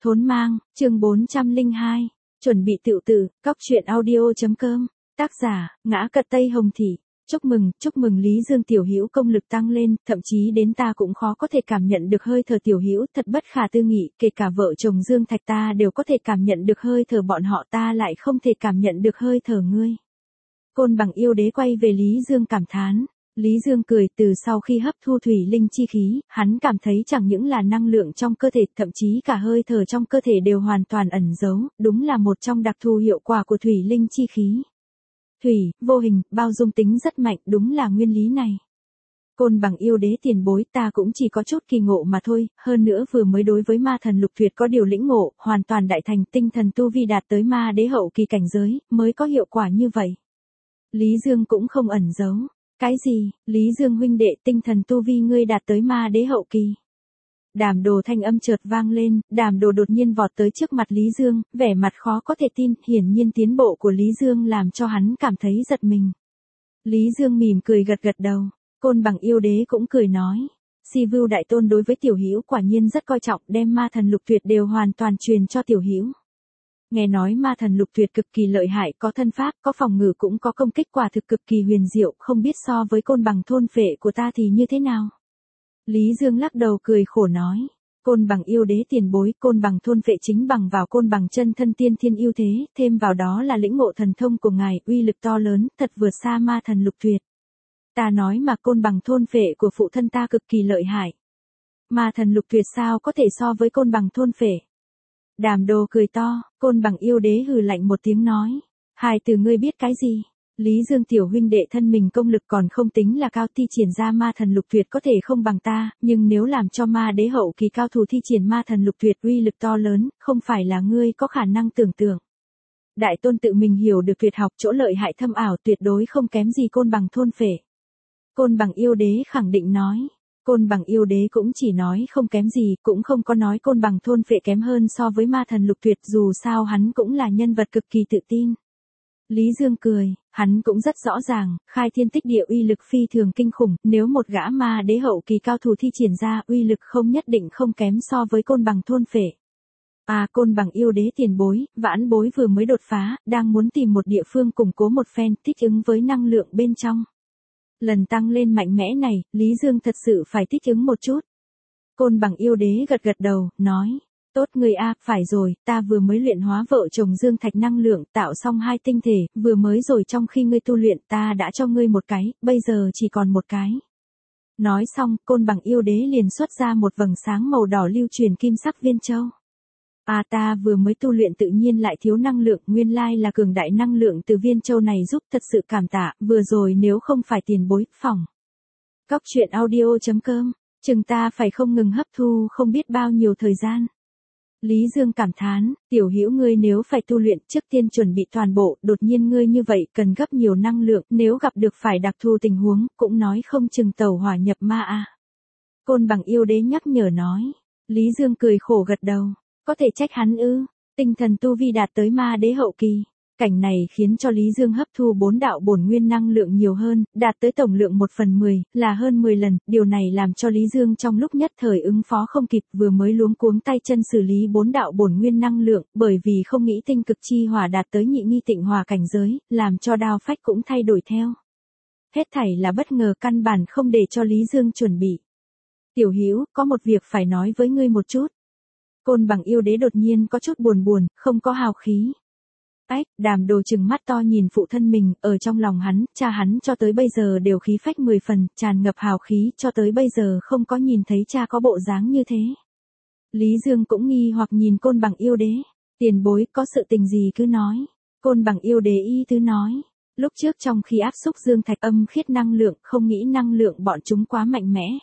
Thốn mang, chương 402, chuẩn bị tựu tử, cóc truyện audio.com, tác giả, Ngã Cật Tây Hồng Thị. Chúc mừng Lý Dương tiểu hữu công lực tăng lên, thậm chí đến ta cũng khó có thể cảm nhận được hơi thở tiểu hữu, thật bất khả tư nghị, kể cả vợ chồng Dương Thạch ta đều có thể cảm nhận được hơi thở bọn họ, ta lại không thể cảm nhận được hơi thở ngươi. Côn Bằng yêu đế quay về Lý Dương cảm thán. Lý Dương cười, từ sau khi hấp thu thủy linh chi khí, hắn cảm thấy chẳng những là năng lượng trong cơ thể, thậm chí cả hơi thở trong cơ thể đều hoàn toàn ẩn giấu, đúng là một trong đặc thù hiệu quả của thủy linh chi khí. Thủy, vô hình, bao dung tính rất mạnh, đúng là nguyên lý này. Côn Bằng yêu đế tiền bối, ta cũng chỉ có chút kỳ ngộ mà thôi, hơn nữa vừa mới đối với ma thần lục tuyệt có điều lĩnh ngộ, hoàn toàn đại thành, tinh thần tu vi đạt tới ma đế hậu kỳ cảnh giới, mới có hiệu quả như vậy. Lý Dương cũng không ẩn giấu. Cái gì, Lý Dương huynh đệ, tinh thần tu vi ngươi đạt tới ma đế hậu kỳ? Đàm Đồ thanh âm chợt vang lên, Đàm Đồ đột nhiên vọt tới trước mặt Lý Dương, vẻ mặt khó có thể tin, hiển nhiên tiến bộ của Lý Dương làm cho hắn cảm thấy giật mình. Lý Dương mỉm cười gật gật đầu, Côn Bằng yêu đế cũng cười nói, Si Vưu đại tôn đối với tiểu hữu quả nhiên rất coi trọng, đem ma thần lục tuyệt đều hoàn toàn truyền cho tiểu hữu. Nghe nói ma thần lục tuyệt cực kỳ lợi hại, có thân pháp, có phòng ngự cũng có công kích, quả thực cực kỳ huyền diệu, không biết so với Côn Bằng thôn phệ của ta thì như thế nào. Lý Dương lắc đầu cười khổ nói, Côn Bằng yêu đế tiền bối, Côn Bằng thôn phệ chính bằng vào Côn Bằng chân thân tiên thiên ưu thế, thêm vào đó là lĩnh ngộ thần thông của ngài, uy lực to lớn, thật vượt xa ma thần lục tuyệt. Ta nói mà Côn Bằng thôn phệ của phụ thân ta cực kỳ lợi hại. Ma thần lục tuyệt sao có thể so với Côn Bằng thôn phệ? Đàm Đồ cười to, Côn Bằng yêu đế hừ lạnh một tiếng nói, hai từ ngươi biết cái gì? Lý Dương tiểu huynh đệ thân mình công lực còn không tính là cao, thi triển ra ma thần lục tuyệt có thể không bằng ta, nhưng nếu làm cho ma đế hậu kỳ cao thủ thi triển ma thần lục tuyệt uy lực to lớn, không phải là ngươi có khả năng tưởng tượng. Đại tôn tự mình hiểu được tuyệt học, chỗ lợi hại thâm ảo, tuyệt đối không kém gì Côn Bằng thôn phệ. Côn Bằng yêu đế khẳng định nói. Côn Bằng yêu đế cũng chỉ nói không kém gì, cũng không có nói Côn Bằng thôn phệ kém hơn so với ma thần lục tuyệt, dù sao hắn cũng là nhân vật cực kỳ tự tin. Lý Dương cười, hắn cũng rất rõ ràng, khai thiên tích địa uy lực phi thường kinh khủng, nếu một gã ma đế hậu kỳ cao thủ thi triển ra, uy lực không nhất định không kém so với Côn Bằng thôn phệ. À, Côn Bằng yêu đế tiền bối, vãn bối vừa mới đột phá, đang muốn tìm một địa phương củng cố một phen, thích ứng với năng lượng bên trong. Lần tăng lên mạnh mẽ này, Lý Dương thật sự phải thích ứng một chút. Côn Bằng yêu đế gật gật đầu, nói, tốt người a, phải rồi, ta vừa mới luyện hóa vợ chồng Dương Thạch năng lượng, tạo xong 2 tinh thể, vừa mới rồi trong khi ngươi tu luyện ta đã cho ngươi một cái, bây giờ chỉ còn một cái. Nói xong, Côn Bằng yêu đế liền xuất ra một vầng sáng màu đỏ lưu truyền kim sắc viên châu. À, ta vừa mới tu luyện tự nhiên lại thiếu năng lượng, nguyên lai là cường đại năng lượng từ viên châu này giúp, thật sự cảm tạ, vừa rồi nếu không phải tiền bối, phòng. Cóc truyện audio.com, chừng ta phải không ngừng hấp thu không biết bao nhiêu thời gian. Lý Dương cảm thán, tiểu hữu ngươi nếu phải tu luyện trước tiên chuẩn bị toàn bộ, đột nhiên ngươi như vậy cần gấp nhiều năng lượng, nếu gặp được phải đặc thù tình huống, cũng nói không chừng tẩu hỏa nhập ma a. Côn Bằng yêu đế nhắc nhở nói, Lý Dương cười khổ gật đầu. Có thể trách hắn ư? Tinh thần tu vi đạt tới ma đế hậu kỳ. Cảnh này khiến cho Lý Dương hấp thu 4 đạo bổn nguyên năng lượng nhiều hơn, đạt tới tổng lượng 1/10, là hơn 10 lần. Điều này làm cho Lý Dương trong lúc nhất thời ứng phó không kịp, vừa mới luống cuống tay chân xử lý 4 đạo bổn nguyên năng lượng, bởi vì không nghĩ tinh cực chi hỏa đạt tới nhị nghi tịnh hỏa cảnh giới, làm cho đao phách cũng thay đổi theo. Hết thảy là bất ngờ, căn bản không để cho Lý Dương chuẩn bị. Tiểu hữu, có một việc phải nói với ngươi một chút. Côn Bằng yêu đế đột nhiên có chút buồn, không có hào khí. Ách, Đàm Đồ trừng mắt to nhìn phụ thân mình, ở trong lòng hắn, cha hắn cho tới bây giờ đều khí phách 10 phần, tràn ngập hào khí, cho tới bây giờ không có nhìn thấy cha có bộ dáng như thế. Lý Dương cũng nghi hoặc nhìn Côn Bằng yêu đế, tiền bối có sự tình gì cứ nói. Côn Bằng yêu đế y tứ nói, lúc trước trong khi áp xúc Dương Thạch âm khiết năng lượng, không nghĩ năng lượng bọn chúng quá mạnh mẽ.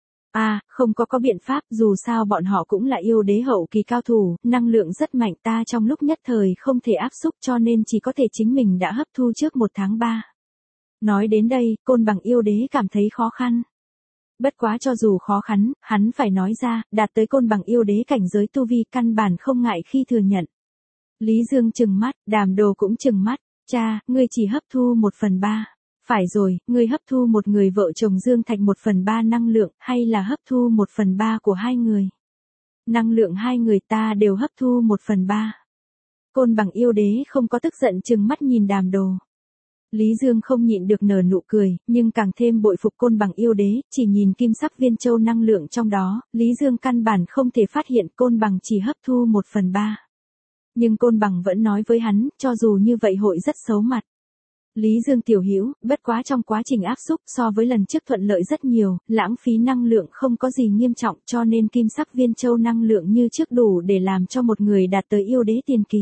À, không có biện pháp, dù sao bọn họ cũng là yêu đế hậu kỳ cao thủ, năng lượng rất mạnh, ta trong lúc nhất thời không thể áp xúc cho nên chỉ có thể chính mình đã hấp thu trước 1 tháng 3. Nói đến đây, Côn Bằng yêu đế cảm thấy khó khăn. Bất quá cho dù khó khăn, hắn phải nói ra, đạt tới Côn Bằng yêu đế cảnh giới tu vi căn bản không ngại khi thừa nhận. Lý Dương trừng mắt, Đàm Đồ cũng trừng mắt, cha, ngươi chỉ hấp thu 1/3. Phải rồi, ngươi hấp thu một người vợ chồng Dương Thạch 1/3 năng lượng, hay là hấp thu 1/3 của hai người? Năng lượng hai người ta đều hấp thu 1/3. Côn bằng yêu đế không có tức giận trừng mắt nhìn Đàm Đồ. Lý Dương không nhịn được nở nụ cười, nhưng càng thêm bội phục côn bằng yêu đế, chỉ nhìn kim sắc viên châu năng lượng trong đó, Lý Dương căn bản không thể phát hiện côn bằng chỉ hấp thu 1/3. Nhưng côn bằng vẫn nói với hắn, cho dù như vậy hội rất xấu mặt. Lý Dương tiểu hữu, bất quá trong quá trình áp xúc so với lần trước thuận lợi rất nhiều, lãng phí năng lượng không có gì nghiêm trọng cho nên kim sắc viên châu năng lượng như trước đủ để làm cho một người đạt tới yêu đế tiền kỳ.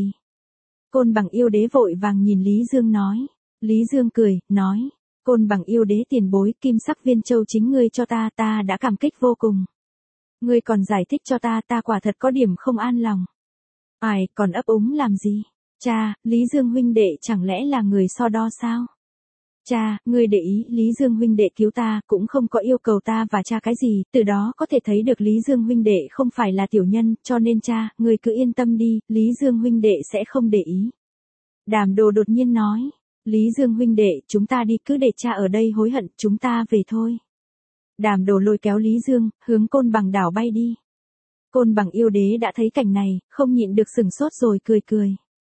Côn bằng yêu đế vội vàng nhìn Lý Dương nói. Lý Dương cười, nói, côn bằng yêu đế tiền bối, kim sắc viên châu chính ngươi cho ta, ta đã cảm kích vô cùng. Ngươi còn giải thích cho ta, ta quả thật có điểm không an lòng. Ai, còn ấp úng làm gì? Cha, Lý Dương huynh đệ chẳng lẽ là người so đo sao? Cha, ngươi để ý, Lý Dương huynh đệ cứu ta, cũng không có yêu cầu ta và cha cái gì, từ đó có thể thấy được Lý Dương huynh đệ không phải là tiểu nhân, cho nên cha, ngươi cứ yên tâm đi, Lý Dương huynh đệ sẽ không để ý. Đàm Đồ đột nhiên nói, Lý Dương huynh đệ, chúng ta đi, cứ để cha ở đây hối hận, chúng ta về thôi. Đàm Đồ lôi kéo Lý Dương, hướng côn bằng đảo bay đi. Côn bằng yêu đế đã thấy cảnh này, không nhịn được sửng sốt rồi cười cười.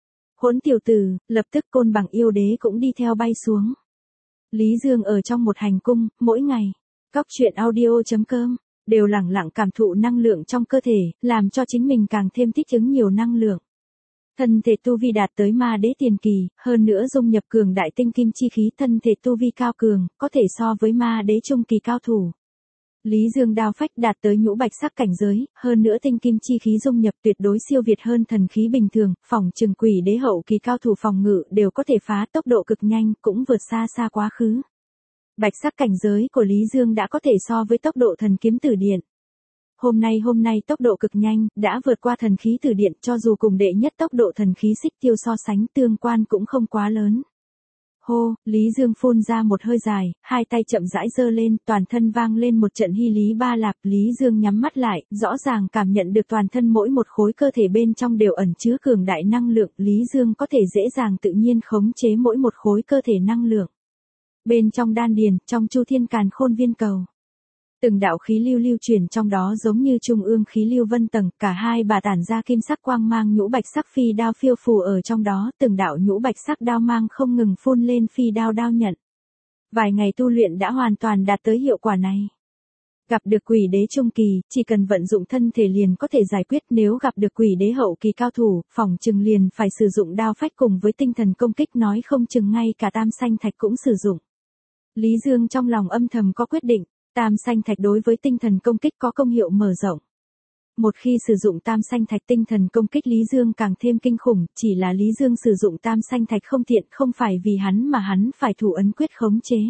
Hỗn tiểu tử, lập tức côn bằng yêu đế cũng đi theo bay xuống. Lý Dương ở trong một hành cung, mỗi ngày, Cóc Truyện Audio.com, đều lẳng lặng cảm thụ năng lượng trong cơ thể, làm cho chính mình càng thêm thích ứng nhiều năng lượng. Thân thể tu vi đạt tới ma đế tiền kỳ, hơn nữa dung nhập cường đại tinh kim chi khí, thân thể tu vi cao cường, có thể so với ma đế trung kỳ cao thủ. Lý Dương đao phách đạt tới nhũ bạch sắc cảnh giới, hơn nữa tinh kim chi khí dung nhập tuyệt đối siêu việt hơn thần khí bình thường, phỏng chừng quỷ đế hậu kỳ cao thủ phòng ngự đều có thể phá, tốc độ cực nhanh, cũng vượt xa xa quá khứ. Bạch sắc cảnh giới của Lý Dương đã có thể so với tốc độ thần kiếm tử điện. Hôm nay tốc độ cực nhanh, đã vượt qua thần khí tử điện, cho dù cùng đệ nhất tốc độ thần khí xích tiêu so sánh, tương quan cũng không quá lớn. Hô, Lý Dương phun ra một hơi dài, hai tay chậm rãi giơ lên, toàn thân vang lên một trận hy lý ba lạp, Lý Dương nhắm mắt lại, rõ ràng cảm nhận được toàn thân mỗi một khối cơ thể bên trong đều ẩn chứa cường đại năng lượng, Lý Dương có thể dễ dàng tự nhiên khống chế mỗi một khối cơ thể năng lượng. Bên trong đan điền, trong chu thiên càn khôn viên cầu. Từng đạo khí lưu lưu chuyển trong đó giống như trung ương khí lưu vân tầng, cả hai bà tản ra kim sắc quang mang, nhũ bạch sắc phi đao phiêu phù ở trong đó, từng đạo nhũ bạch sắc đao mang không ngừng phun lên phi đao đao nhận. Vài ngày tu luyện đã hoàn toàn đạt tới hiệu quả này. Gặp được quỷ đế trung kỳ, chỉ cần vận dụng thân thể liền có thể giải quyết, nếu gặp được quỷ đế hậu kỳ cao thủ, phỏng chừng liền phải sử dụng đao phách cùng với tinh thần công kích, nói không chừng ngay cả tam xanh thạch cũng sử dụng. Lý Dương trong lòng âm thầm có quyết định. Tam xanh thạch đối với tinh thần công kích có công hiệu mở rộng. Một khi sử dụng tam xanh thạch, tinh thần công kích Lý Dương càng thêm kinh khủng, chỉ là Lý Dương sử dụng tam xanh thạch không tiện, không phải vì hắn mà hắn phải thủ ấn quyết khống chế.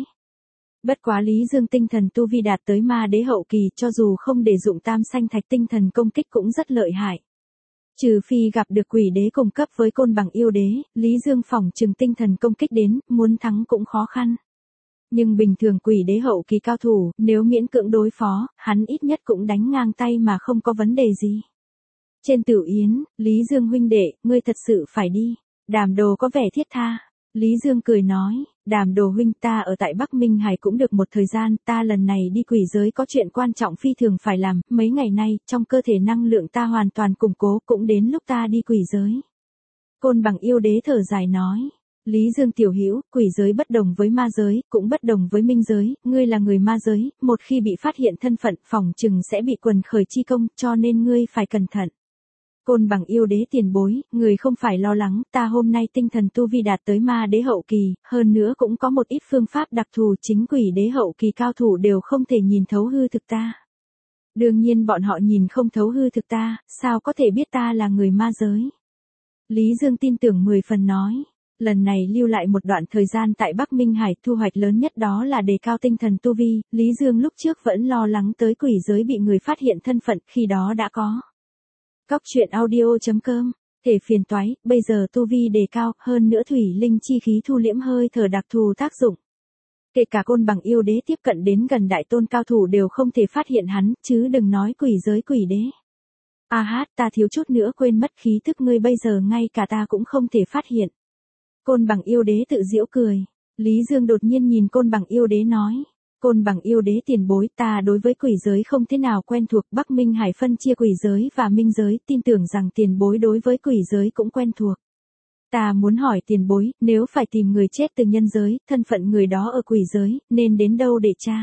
Bất quá Lý Dương tinh thần tu vi đạt tới ma đế hậu kỳ, cho dù không để dụng tam xanh thạch, tinh thần công kích cũng rất lợi hại. Trừ phi gặp được quỷ đế cùng cấp với côn bằng yêu đế, Lý Dương phỏng chừng tinh thần công kích đến, muốn thắng cũng khó khăn. Nhưng bình thường quỷ đế hậu kỳ cao thủ, nếu miễn cưỡng đối phó, hắn ít nhất cũng đánh ngang tay mà không có vấn đề gì. Trên Tử Yến, Lý Dương huynh đệ, ngươi thật sự phải đi. Đàm Đồ có vẻ thiết tha. Lý Dương cười nói, Đàm Đồ huynh, ta ở tại Bắc Minh Hải cũng được một thời gian, ta lần này đi quỷ giới có chuyện quan trọng phi thường phải làm, mấy ngày nay, trong cơ thể năng lượng ta hoàn toàn củng cố, cũng đến lúc ta đi quỷ giới. Côn bằng yêu đế thở dài nói. Lý Dương tiểu hữu, quỷ giới bất đồng với ma giới, cũng bất đồng với minh giới, ngươi là người ma giới, một khi bị phát hiện thân phận, phỏng chừng sẽ bị quần khởi chi công, cho nên ngươi phải cẩn thận. Côn bằng yêu đế tiền bối, người không phải lo lắng, ta hôm nay tinh thần tu vi đạt tới ma đế hậu kỳ, hơn nữa cũng có một ít phương pháp đặc thù, chính quỷ đế hậu kỳ cao thủ đều không thể nhìn thấu hư thực ta. Đương nhiên bọn họ nhìn không thấu hư thực ta, sao có thể biết ta là người ma giới. Lý Dương tin tưởng 10 phần nói. Lần này lưu lại một đoạn thời gian tại Bắc Minh Hải, thu hoạch lớn nhất đó là đề cao tinh thần tu vi, Lý Dương lúc trước vẫn lo lắng tới quỷ giới bị người phát hiện thân phận, khi đó đã có. Cóc Truyện Audio.com, thể phiền toái, bây giờ tu vi đề cao, hơn nữa thủy linh chi khí thu liễm hơi thở đặc thù tác dụng. Kể cả côn bằng yêu đế tiếp cận đến gần đại tôn cao thủ đều không thể phát hiện hắn, chứ đừng nói quỷ giới quỷ đế. Ta thiếu chút nữa quên mất, khí thức ngươi bây giờ ngay cả ta cũng không thể phát hiện. Côn bằng yêu đế tự giễu cười. Lý Dương đột nhiên nhìn côn bằng yêu đế nói. Côn Bằng yêu đế tiền bối, ta đối với quỷ giới không thế nào quen thuộc, Bắc Minh Hải phân chia quỷ giới và minh giới, tin tưởng rằng tiền bối đối với quỷ giới cũng quen thuộc. Ta muốn hỏi tiền bối, nếu phải tìm người chết từ nhân giới, thân phận người đó ở quỷ giới, nên đến đâu để tra?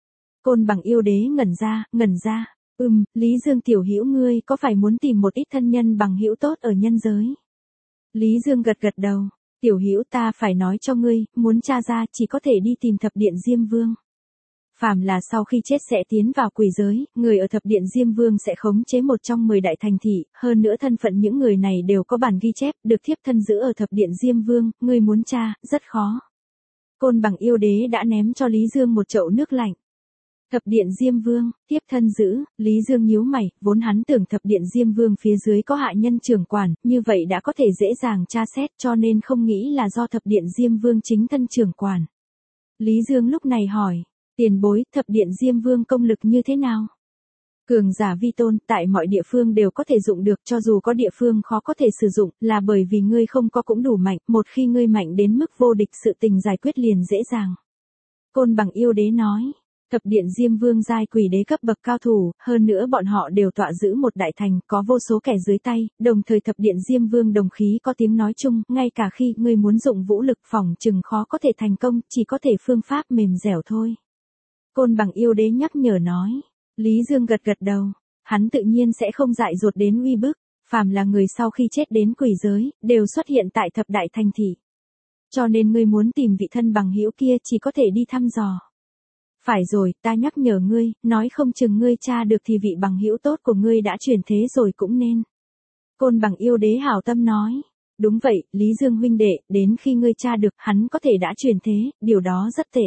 Côn Bằng yêu đế ngẩn ra. Lý Dương tiểu hữu ngươi có phải muốn tìm một ít thân nhân bằng hữu tốt ở nhân giới? Lý Dương gật gật đầu, tiểu hữu ta phải nói cho ngươi, muốn tra ra chỉ có thể đi tìm thập điện Diêm Vương. Phàm là sau khi chết sẽ tiến vào quỷ giới, người ở thập điện Diêm Vương sẽ khống chế một trong 10 đại thành thị, hơn nữa thân phận những người này đều có bản ghi chép, được thiếp thân giữ ở thập điện Diêm Vương, ngươi muốn tra, rất khó. Côn Bằng yêu đế đã ném cho Lý Dương một chậu nước lạnh. Thập điện Diêm Vương, tiếp thân giữ, Lý Dương nhíu mày, vốn hắn tưởng thập điện Diêm Vương phía dưới có hạ nhân trưởng quản, như vậy đã có thể dễ dàng tra xét cho nên không nghĩ là do thập điện Diêm Vương chính thân trưởng quản. Lý Dương lúc này hỏi, tiền bối, thập điện Diêm Vương công lực như thế nào? Cường giả vi tôn, tại mọi địa phương đều có thể dụng được, cho dù có địa phương khó có thể sử dụng, là bởi vì ngươi không có cũng đủ mạnh, một khi ngươi mạnh đến mức vô địch sự tình giải quyết liền dễ dàng. Côn Bằng yêu đế nói. Thập điện Diêm Vương giai quỷ đế cấp bậc cao thủ, hơn nữa bọn họ đều tọa giữ một đại thành, có vô số kẻ dưới tay, đồng thời thập điện Diêm Vương đồng khí có tiếng nói chung, ngay cả khi ngươi muốn dụng vũ lực phòng chừng khó có thể thành công, chỉ có thể phương pháp mềm dẻo thôi. Côn Bằng yêu đế nhắc nhở nói. Lý Dương gật gật đầu, hắn tự nhiên sẽ không dại dột đến uy bức, phàm là người sau khi chết đến quỷ giới, đều xuất hiện tại thập đại thành thị. Cho nên ngươi muốn tìm vị thân bằng hữu kia chỉ có thể đi thăm dò. Phải rồi, ta nhắc nhở ngươi, nói không chừng ngươi tra được thì vị bằng hữu tốt của ngươi đã chuyển thế rồi cũng nên. Côn Bằng yêu đế hảo tâm nói. Đúng vậy, Lý Dương huynh đệ, đến khi ngươi tra được, hắn có thể đã chuyển thế, điều đó rất tệ.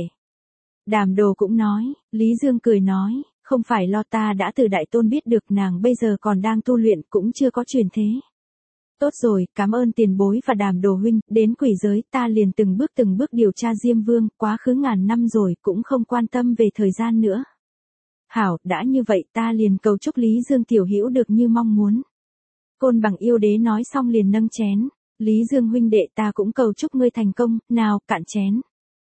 Đàm Đồ cũng nói, Lý Dương cười nói, không phải lo, ta đã từ đại tôn biết được nàng bây giờ còn đang tu luyện, cũng chưa có chuyển thế. Tốt rồi, cảm ơn tiền bối và Đàm Đồ huynh, đến quỷ giới ta liền từng bước điều tra Diêm Vương, quá khứ ngàn năm rồi cũng không quan tâm về thời gian nữa. Hảo, đã như vậy ta liền cầu chúc Lý Dương tiểu hữu được như mong muốn. Côn Bằng yêu đế nói xong liền nâng chén, Lý Dương huynh đệ ta cũng cầu chúc ngươi thành công, nào, cạn chén.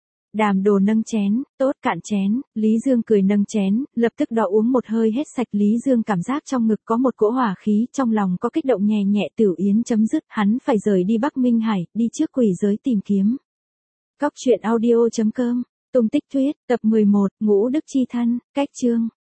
Đàm Đồ nâng chén, tốt, cạn chén, Lý Dương cười nâng chén, lập tức đọ uống một hơi hết sạch. Lý Dương cảm giác trong ngực có một cỗ hỏa khí, trong lòng có kích động nhẹ nhẹ. Tử yến chấm dứt, hắn phải rời đi Bắc Minh Hải, đi trước quỷ giới tìm kiếm. Cóc truyện audio.com, tung tích thuyết, tập 11, Ngũ Đức Chi Thân, cách chương.